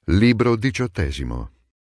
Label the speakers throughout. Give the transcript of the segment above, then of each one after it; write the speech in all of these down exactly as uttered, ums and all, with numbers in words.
Speaker 1: Libro diciottesimo.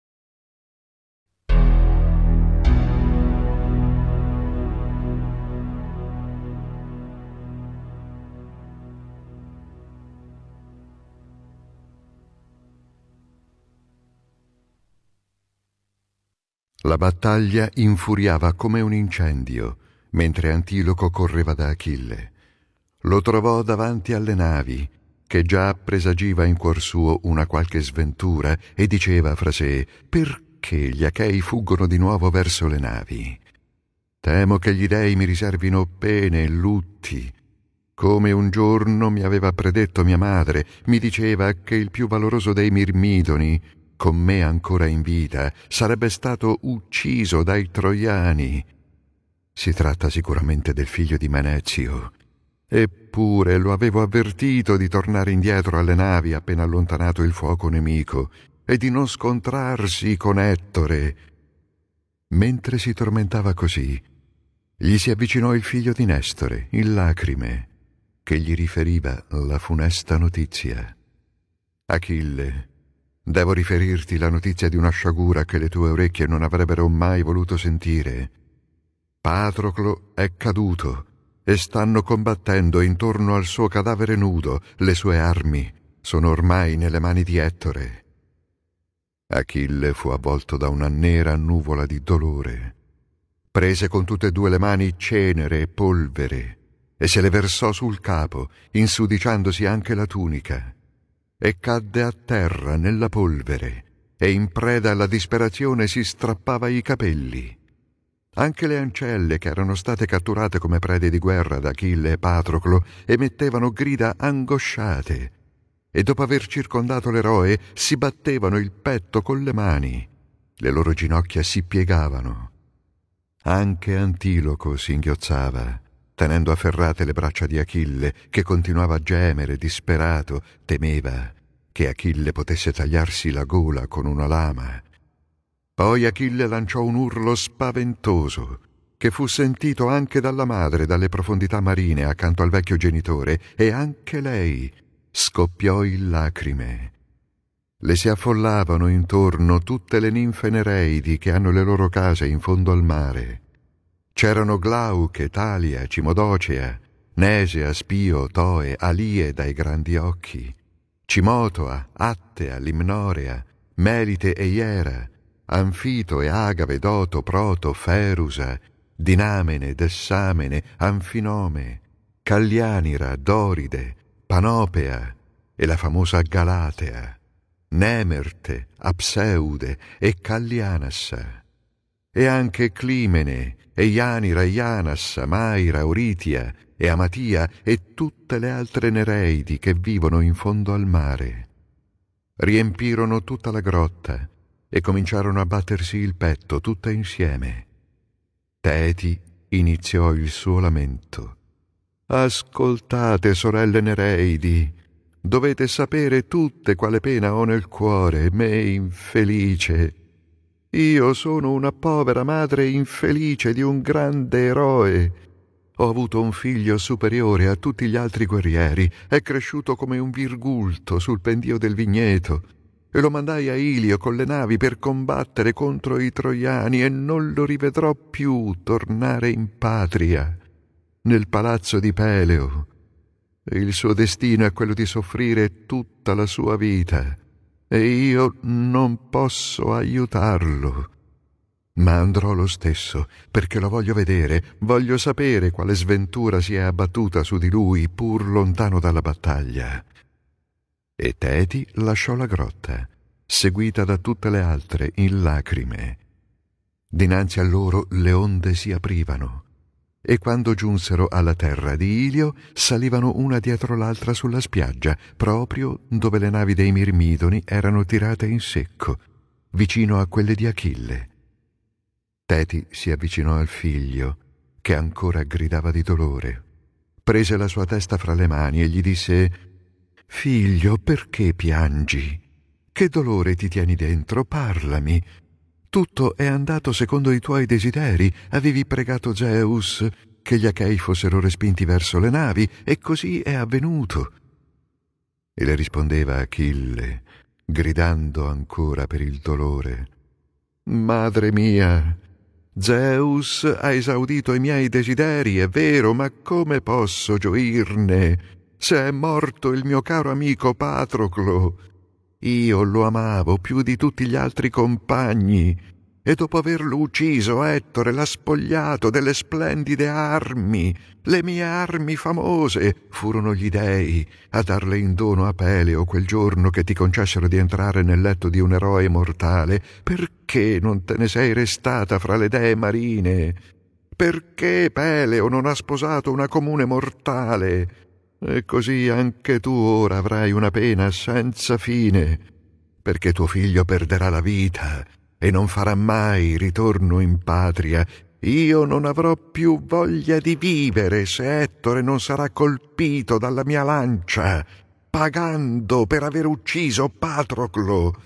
Speaker 1: La battaglia infuriava come un incendio, mentre Antiloco correva da Achille. Lo trovò davanti alle navi, che già presagiva in cuor suo una qualche sventura, e diceva fra sé: perché gli Achei fuggono di nuovo verso le navi? Temo che gli dei mi riservino pene e lutti. Come un giorno mi aveva predetto mia madre, mi diceva che il più valoroso dei Mirmidoni, con me ancora in vita, sarebbe stato ucciso dai Troiani. Si tratta sicuramente del figlio di Manezio. Eppure lo avevo avvertito di tornare indietro alle navi appena allontanato il fuoco nemico e di non scontrarsi con Ettore. Mentre si tormentava così, gli si avvicinò il figlio di Nestore, il Lacrime, che gli riferiva la funesta notizia. Achille, devo riferirti la notizia di una sciagura che le tue orecchie non avrebbero mai voluto sentire. Patroclo è caduto e stanno combattendo intorno al suo cadavere nudo. Le sue armi sono ormai nelle mani di Ettore. Achille fu avvolto da una nera nuvola di dolore. Prese con tutte e due le mani cenere e polvere e se le versò sul capo, insudiciandosi anche la tunica, e cadde a terra nella polvere e in preda alla disperazione si strappava i capelli. Anche le ancelle, che erano state catturate come prede di guerra da Achille e Patroclo, emettevano grida angosciate e dopo aver circondato l'eroe si battevano il petto con le mani. Le loro ginocchia si piegavano. Anche Antiloco singhiozzava, tenendo afferrate le braccia di Achille, che continuava a gemere disperato, temeva che Achille potesse tagliarsi la gola con una lama. Poi Achille lanciò un urlo spaventoso, che fu sentito anche dalla madre dalle profondità marine accanto al vecchio genitore, e anche lei scoppiò in lacrime. Le si affollavano intorno tutte le ninfe nereidi che hanno le loro case in fondo al mare. C'erano Glauche, Talia, Cimodocea, Nesea, Spio, Toe, Alie dai grandi occhi, Cimotoa, Attea, Limnorea, Melite e Iera, Anfito e Agave, Doto, Proto, Ferusa, Dinamene, Dessamene, Anfinome, Callianira, Doride, Panopea e la famosa Galatea, Nemerte, Apseude e Callianassa, e anche Climene e Ianira, Ianassa, Maira, Oritia e Amatia e tutte le altre nereidi che vivono in fondo al mare. Riempirono tutta la grotta e cominciarono a battersi il petto tutte insieme. Teti iniziò il suo lamento. Ascoltate, sorelle nereidi, dovete sapere tutte quale pena ho nel cuore, me infelice. Io sono una povera madre infelice di un grande eroe. Ho avuto un figlio superiore a tutti gli altri guerrieri, è cresciuto come un virgulto sul pendio del vigneto, e lo mandai a Ilio con le navi per combattere contro i troiani, e non lo rivedrò più tornare in patria, nel palazzo di Peleo. Il suo destino è quello di soffrire tutta la sua vita, e io non posso aiutarlo. Ma andrò lo stesso, perché lo voglio vedere, voglio sapere quale sventura si è abbattuta su di lui, pur lontano dalla battaglia. E Teti lasciò la grotta, seguita da tutte le altre in lacrime. Dinanzi a loro le onde si aprivano, e quando giunsero alla terra di Ilio salivano una dietro l'altra sulla spiaggia, proprio dove le navi dei Mirmidoni erano tirate in secco, vicino a quelle di Achille. Teti si avvicinò al figlio, che ancora gridava di dolore. Prese la sua testa fra le mani e gli disse: «Figlio, perché piangi? Che dolore ti tieni dentro? Parlami. Tutto è andato secondo i tuoi desideri. Avevi pregato Zeus che gli Achei fossero respinti verso le navi, e così è avvenuto». E le rispondeva Achille: gridando ancora per il dolore: «Madre mia, Zeus ha esaudito i miei desideri, è vero, ma come posso gioirne se è morto il mio caro amico Patroclo? Io lo amavo più di tutti gli altri compagni, e dopo averlo ucciso Ettore l'ha spogliato delle splendide armi. Le mie armi famose furono gli dei a darle in dono a Peleo quel giorno che ti concessero di entrare nel letto di un eroe mortale. Perché non te ne sei restata fra le dee marine? Perché Peleo non ha sposato una comune mortale? E così anche tu ora avrai una pena senza fine, perché tuo figlio perderà la vita e non farà mai ritorno in patria. Io non avrò più voglia di vivere se Ettore non sarà colpito dalla mia lancia, pagando per aver ucciso Patroclo».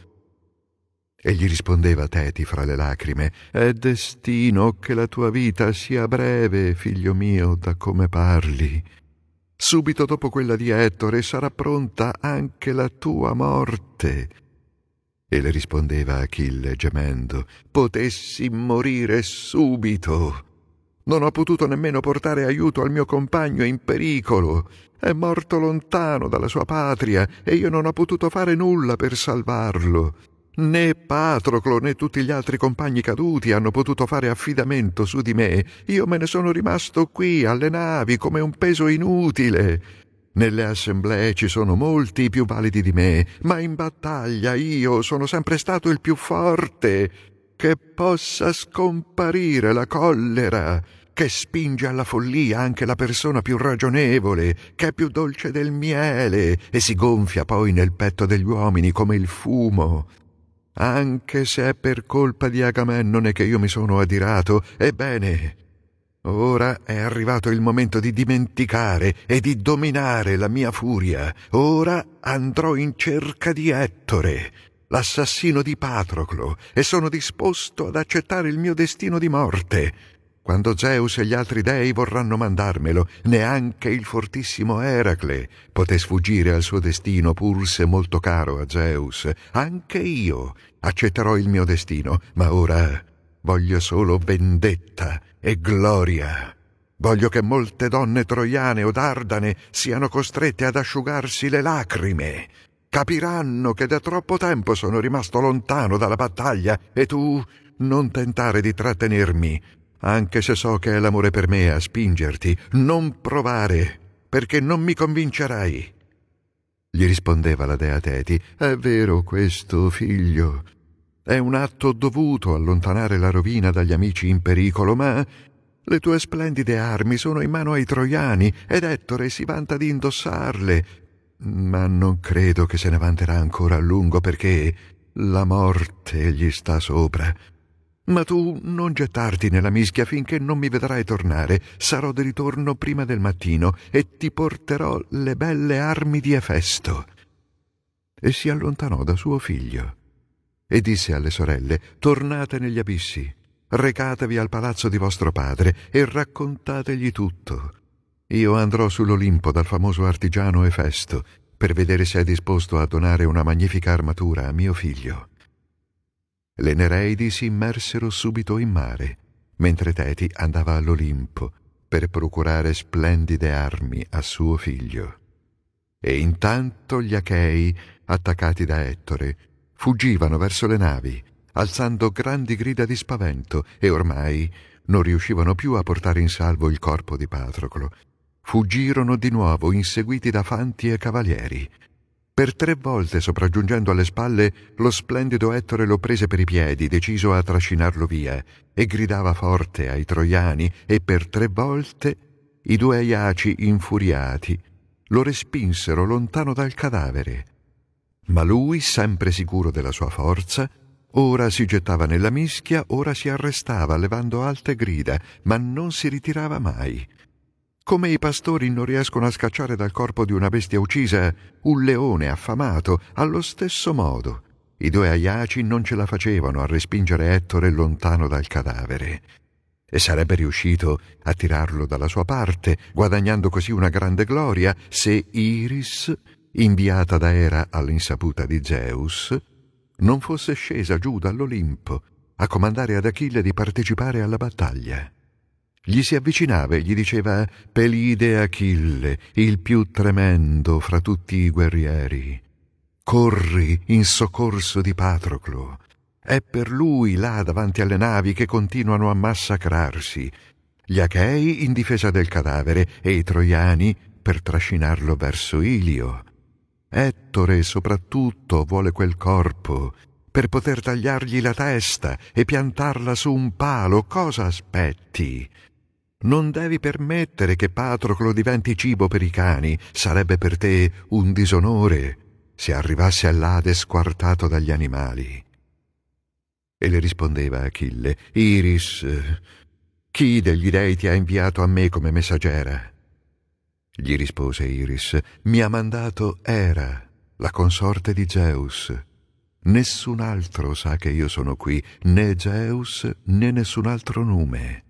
Speaker 1: E gli rispondeva Teti fra le lacrime: «È destino che la tua vita sia breve, figlio mio, da come parli. Subito dopo quella di Ettore sarà pronta anche la tua morte». E le rispondeva Achille gemendo: «Potessi morire subito. Non ho potuto nemmeno portare aiuto al mio compagno in pericolo. È morto lontano dalla sua patria e io non ho potuto fare nulla per salvarlo. Né Patroclo né tutti gli altri compagni caduti hanno potuto fare affidamento su di me. Io me ne sono rimasto qui alle navi come un peso inutile. Nelle assemblee ci sono molti più validi di me, ma in battaglia io sono sempre stato il più forte. Che possa scomparire la collera, che spinge alla follia anche la persona più ragionevole, che è più dolce del miele e si gonfia poi nel petto degli uomini come il fumo. Anche se è per colpa di Agamennone che io mi sono adirato, ebbene, ora è arrivato il momento di dimenticare e di dominare la mia furia. Ora andrò in cerca di Ettore, l'assassino di Patroclo, e sono disposto ad accettare il mio destino di morte. Quando Zeus e gli altri dei vorranno mandarmelo, neanche il fortissimo Eracle poté sfuggire al suo destino, pur se molto caro a Zeus. Anche io accetterò il mio destino, ma ora voglio solo vendetta e gloria. Voglio che molte donne troiane o dardane siano costrette ad asciugarsi le lacrime. Capiranno che da troppo tempo sono rimasto lontano dalla battaglia, e tu non tentare di trattenermi, anche se so che è l'amore per me a spingerti. Non provare, perché non mi convincerai». Gli rispondeva la dea Teti: «È vero questo, figlio. È un atto dovuto allontanare la rovina dagli amici in pericolo, ma le tue splendide armi sono in mano ai troiani ed Ettore si vanta di indossarle. Ma non credo che se ne vanterà ancora a lungo, perché la morte gli sta sopra. Ma tu non gettarti nella mischia finché non mi vedrai tornare. Sarò di ritorno prima del mattino e ti porterò le belle armi di Efesto». E si allontanò da suo figlio e disse alle sorelle: «Tornate negli abissi, recatevi al palazzo di vostro padre e raccontategli tutto. Io andrò sull'Olimpo dal famoso artigiano Efesto per vedere se è disposto a donare una magnifica armatura a mio figlio». Le Nereidi si immersero subito in mare, mentre Teti andava all'Olimpo per procurare splendide armi a suo figlio. E intanto gli Achei, attaccati da Ettore, fuggivano verso le navi, alzando grandi grida di spavento, e ormai non riuscivano più a portare in salvo il corpo di Patroclo. Fuggirono di nuovo, inseguiti da fanti e cavalieri. Per tre volte, sopraggiungendo alle spalle, lo splendido Ettore lo prese per i piedi, deciso a trascinarlo via, e gridava forte ai troiani, e per tre volte i due Aiaci, infuriati, lo respinsero lontano dal cadavere. Ma lui, sempre sicuro della sua forza, ora si gettava nella mischia, ora si arrestava, levando alte grida, ma non si ritirava mai. Come i pastori non riescono a scacciare dal corpo di una bestia uccisa un leone affamato, allo stesso modo i due Aiaci non ce la facevano a respingere Ettore lontano dal cadavere. E sarebbe riuscito a tirarlo dalla sua parte, guadagnando così una grande gloria, se Iris, inviata da Era all'insaputa di Zeus, non fosse scesa giù dall'Olimpo a comandare ad Achille di partecipare alla battaglia. Gli si avvicinava e gli diceva: «Pelide Achille, il più tremendo fra tutti i guerrieri, corri in soccorso di Patroclo. È per lui là davanti alle navi che continuano a massacrarsi, gli Achei in difesa del cadavere e i Troiani per trascinarlo verso Ilio. Ettore soprattutto vuole quel corpo per poter tagliargli la testa e piantarla su un palo. Cosa aspetti? Non devi permettere che Patroclo diventi cibo per i cani. Sarebbe per te un disonore se arrivasse all'Ade squartato dagli animali». E le rispondeva Achille: «Iris, chi degli dei ti ha inviato a me come messaggera?» Gli rispose Iris: «Mi ha mandato Era, la consorte di Zeus. Nessun altro sa che io sono qui, né Zeus né nessun altro nume».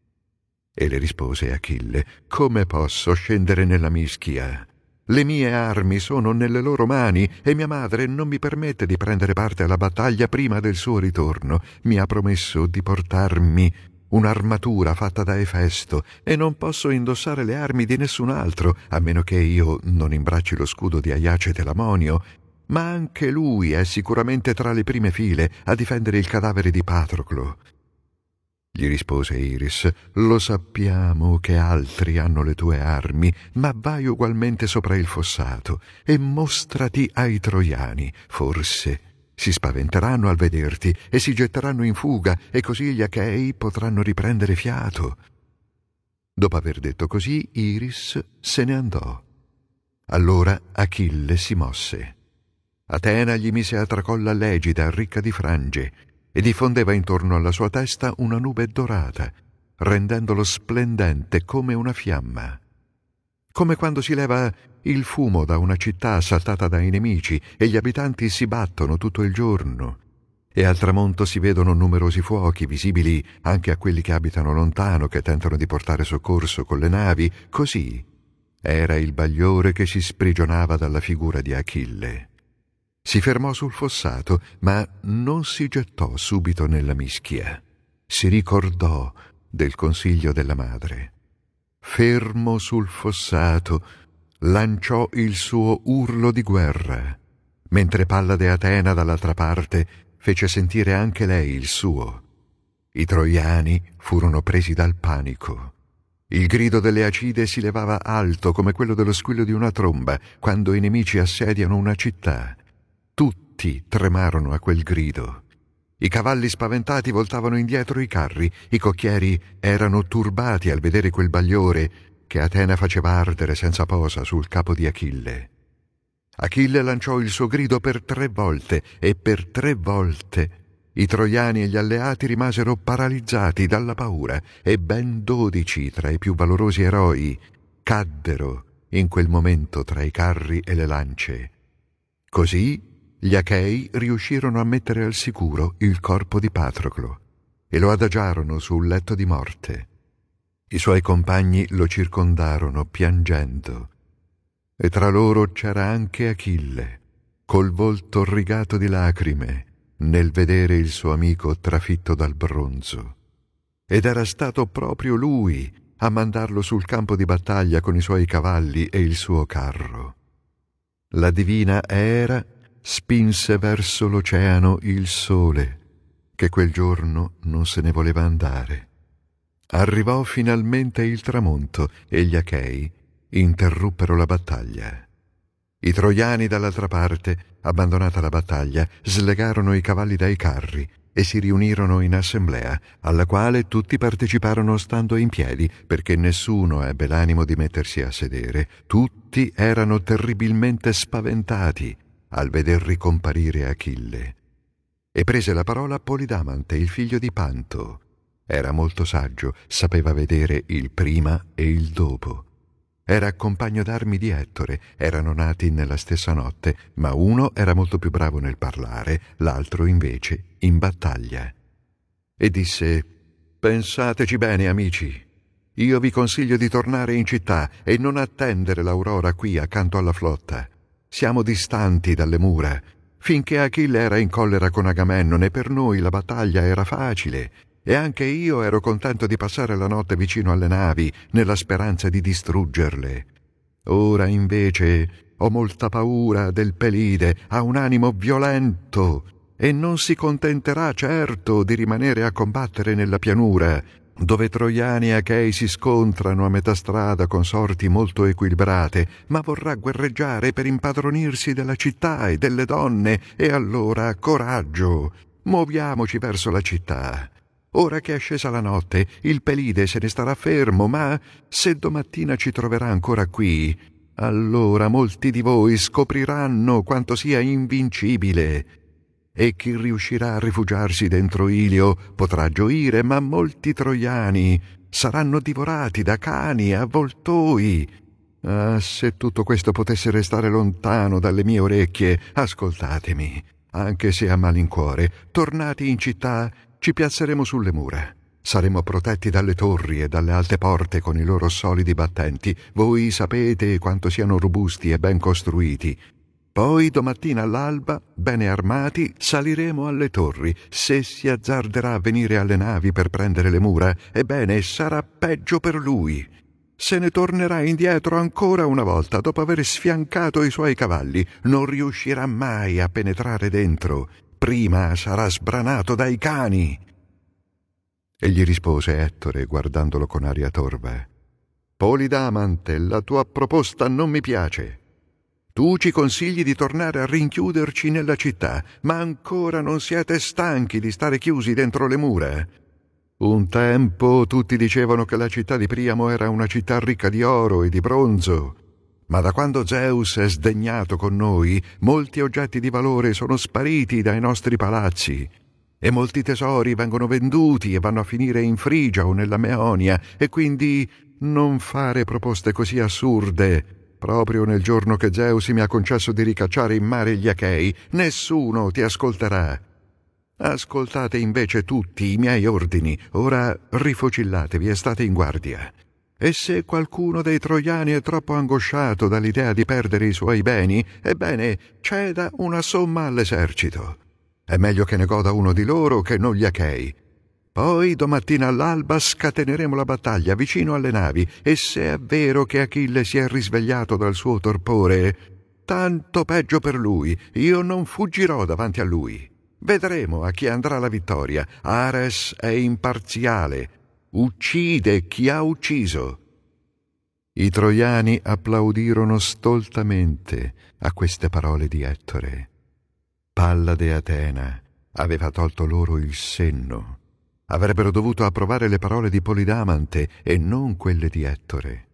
Speaker 1: E le rispose Achille: «Come posso scendere nella mischia? Le mie armi sono nelle loro mani e mia madre non mi permette di prendere parte alla battaglia prima del suo ritorno. Mi ha promesso di portarmi un'armatura fatta da Efesto e non posso indossare le armi di nessun altro, a meno che io non imbracci lo scudo di Aiace Telamonio. Ma anche lui è sicuramente tra le prime file a difendere il cadavere di Patroclo». Gli rispose Iris: «Lo sappiamo che altri hanno le tue armi, ma vai ugualmente sopra il fossato e mostrati ai Troiani. Forse si spaventeranno al vederti e si getteranno in fuga, e così gli Achei potranno riprendere fiato». Dopo aver detto così, Iris se ne andò. Allora Achille si mosse. Atena gli mise a tracolla l'egida ricca di frange e diffondeva intorno alla sua testa una nube dorata, rendendolo splendente come una fiamma. Come quando si leva il fumo da una città assaltata dai nemici e gli abitanti si battono tutto il giorno, e al tramonto si vedono numerosi fuochi, visibili anche a quelli che abitano lontano, che tentano di portare soccorso con le navi, così era il bagliore che si sprigionava dalla figura di Achille. Si fermò sul fossato, ma non si gettò subito nella mischia. Si ricordò del consiglio della madre. Fermo sul fossato, lanciò il suo urlo di guerra, mentre Pallade Atena dall'altra parte fece sentire anche lei il suo. I troiani furono presi dal panico. Il grido delle Acide si levava alto come quello dello squillo di una tromba quando i nemici assediano una città. Tutti tremarono a quel grido. I cavalli spaventati voltavano indietro i carri, i cocchieri erano turbati al vedere quel bagliore che Atena faceva ardere senza posa sul capo di Achille. Achille lanciò il suo grido per tre volte e per tre volte i troiani e gli alleati rimasero paralizzati dalla paura e ben dodici tra i più valorosi eroi caddero in quel momento tra i carri e le lance. Così gli Achei riuscirono a mettere al sicuro il corpo di Patroclo e lo adagiarono sul letto di morte. I suoi compagni lo circondarono piangendo, e tra loro c'era anche Achille, col volto rigato di lacrime nel vedere il suo amico trafitto dal bronzo. Ed era stato proprio lui a mandarlo sul campo di battaglia con i suoi cavalli e il suo carro. La divina Era spinse verso l'oceano il sole, che quel giorno non se ne voleva andare. Arrivò finalmente il tramonto e gli Achei interruppero la battaglia. I troiani dall'altra parte, abbandonata la battaglia, slegarono i cavalli dai carri e si riunirono in assemblea, alla quale tutti parteciparono stando in piedi, perché nessuno ebbe l'animo di mettersi a sedere. Tutti erano terribilmente spaventati al veder ricomparire Achille. E prese la parola Polidamante, il figlio di Panto. Era molto saggio, sapeva vedere il prima e il dopo. Era compagno d'armi di Ettore, erano nati nella stessa notte, ma uno era molto più bravo nel parlare, l'altro invece in battaglia. E disse: «Pensateci bene, amici. Io vi consiglio di tornare in città e non attendere l'aurora qui accanto alla flotta. Siamo distanti dalle mura. Finché Achille era in collera con Agamennone, per noi la battaglia era facile, e anche io ero contento di passare la notte vicino alle navi, nella speranza di distruggerle. Ora, invece, ho molta paura del Pelide, ha un animo violento, e non si contenterà certo di rimanere a combattere nella pianura, dove Troiani e Achei si scontrano a metà strada con sorti molto equilibrate, ma vorrà guerreggiare per impadronirsi della città e delle donne, e allora coraggio, muoviamoci verso la città. Ora che è scesa la notte, il Pelide se ne starà fermo, ma se domattina ci troverà ancora qui, allora molti di voi scopriranno quanto sia invincibile. E chi riuscirà a rifugiarsi dentro Ilio potrà gioire, ma molti troiani saranno divorati da cani e avvoltoi. Ah, se tutto questo potesse restare lontano dalle mie orecchie, ascoltatemi, anche se a malincuore, tornati in città, ci piazzeremo sulle mura. Saremo protetti dalle torri e dalle alte porte con i loro solidi battenti. Voi sapete quanto siano robusti e ben costruiti. Poi domattina all'alba, bene armati, saliremo alle torri. Se si azzarderà a venire alle navi per prendere le mura, ebbene sarà peggio per lui. Se ne tornerà indietro ancora una volta dopo aver sfiancato i suoi cavalli. Non riuscirà mai a penetrare dentro. Prima sarà sbranato dai cani. E gli rispose Ettore, guardandolo con aria torva: Polidamante, la tua proposta non mi piace. Tu ci consigli di tornare a rinchiuderci nella città, ma ancora non siete stanchi di stare chiusi dentro le mura? Un tempo tutti dicevano che la città di Priamo era una città ricca di oro e di bronzo, ma da quando Zeus è sdegnato con noi, molti oggetti di valore sono spariti dai nostri palazzi, e molti tesori vengono venduti e vanno a finire in Frigia o nella Meonia, e quindi non fare proposte così assurde. Proprio nel giorno che Zeus mi ha concesso di ricacciare in mare gli Achei, nessuno ti ascolterà. Ascoltate invece tutti i miei ordini, ora rifocillatevi e state in guardia. E se qualcuno dei troiani è troppo angosciato dall'idea di perdere i suoi beni, ebbene, ceda una somma all'esercito. È meglio che ne goda uno di loro che non gli Achei. Poi domattina all'alba scateneremo la battaglia vicino alle navi, e se è vero che Achille si è risvegliato dal suo torpore, tanto peggio per lui, io non fuggirò davanti a lui. Vedremo a chi andrà la vittoria. Ares è imparziale, uccide chi ha ucciso. I troiani applaudirono stoltamente a queste parole di Ettore. Pallade Atena aveva tolto loro il senno. Avrebbero dovuto approvare le parole di Polidamante e non quelle di Ettore.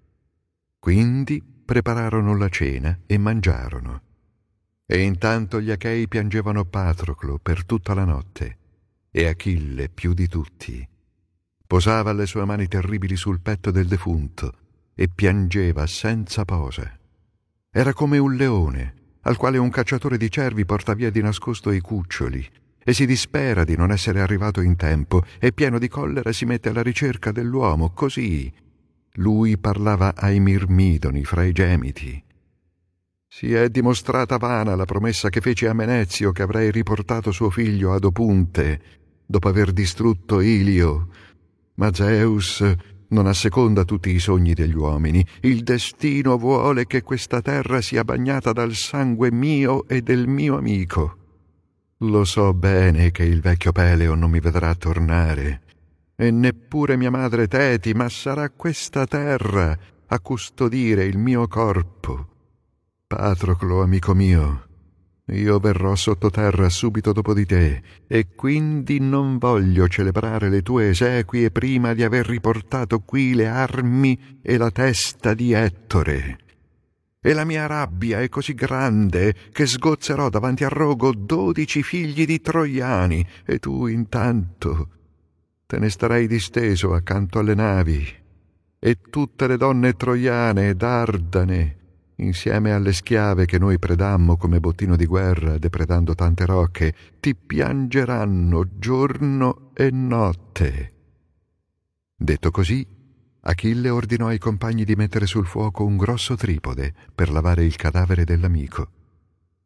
Speaker 1: Quindi prepararono la cena e mangiarono. E intanto gli Achei piangevano Patroclo per tutta la notte, e Achille più di tutti. Posava le sue mani terribili sul petto del defunto e piangeva senza posa. Era come un leone, al quale un cacciatore di cervi porta via di nascosto i cuccioli, e si dispera di non essere arrivato in tempo, e pieno di collera si mette alla ricerca dell'uomo. Così lui parlava ai Mirmidoni fra i gemiti. Si è dimostrata vana la promessa che feci a Menezio che avrei riportato suo figlio ad Opunte dopo aver distrutto Ilio, ma Zeus non asseconda tutti i sogni degli uomini. Il destino vuole che questa terra sia bagnata dal sangue mio e del mio amico. Lo so bene che il vecchio Peleo non mi vedrà tornare, e neppure mia madre Teti, ma sarà questa terra a custodire il mio corpo. Patroclo, amico mio, io verrò sottoterra subito dopo di te, e quindi non voglio celebrare le tue esequie prima di aver riportato qui le armi e la testa di Ettore. E la mia rabbia è così grande che sgozzerò davanti a rogo dodici figli di troiani, e tu intanto te ne starai disteso accanto alle navi, e tutte le donne troiane e dardane, insieme alle schiave che noi predammo come bottino di guerra, depredando tante rocche, ti piangeranno giorno e notte. Detto così, Achille ordinò ai compagni di mettere sul fuoco un grosso tripode per lavare il cadavere dell'amico,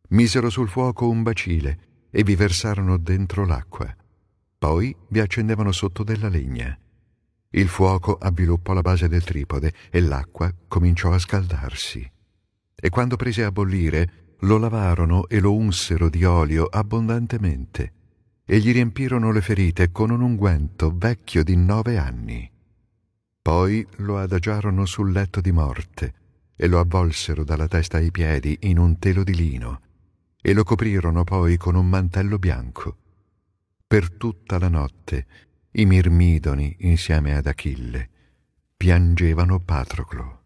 Speaker 1: Misero sul fuoco un bacile e vi versarono dentro l'acqua. Poi vi accendevano sotto della legna. Il fuoco avviluppò la base del tripode e l'acqua cominciò a scaldarsi. E quando prese a bollire, lo lavarono e lo unsero di olio abbondantemente e gli riempirono le ferite con un unguento vecchio di nove anni. Poi lo adagiarono sul letto di morte e lo avvolsero dalla testa ai piedi in un telo di lino e lo coprirono poi con un mantello bianco. Per tutta la notte i Mirmidoni, insieme ad Achille, piangevano Patroclo.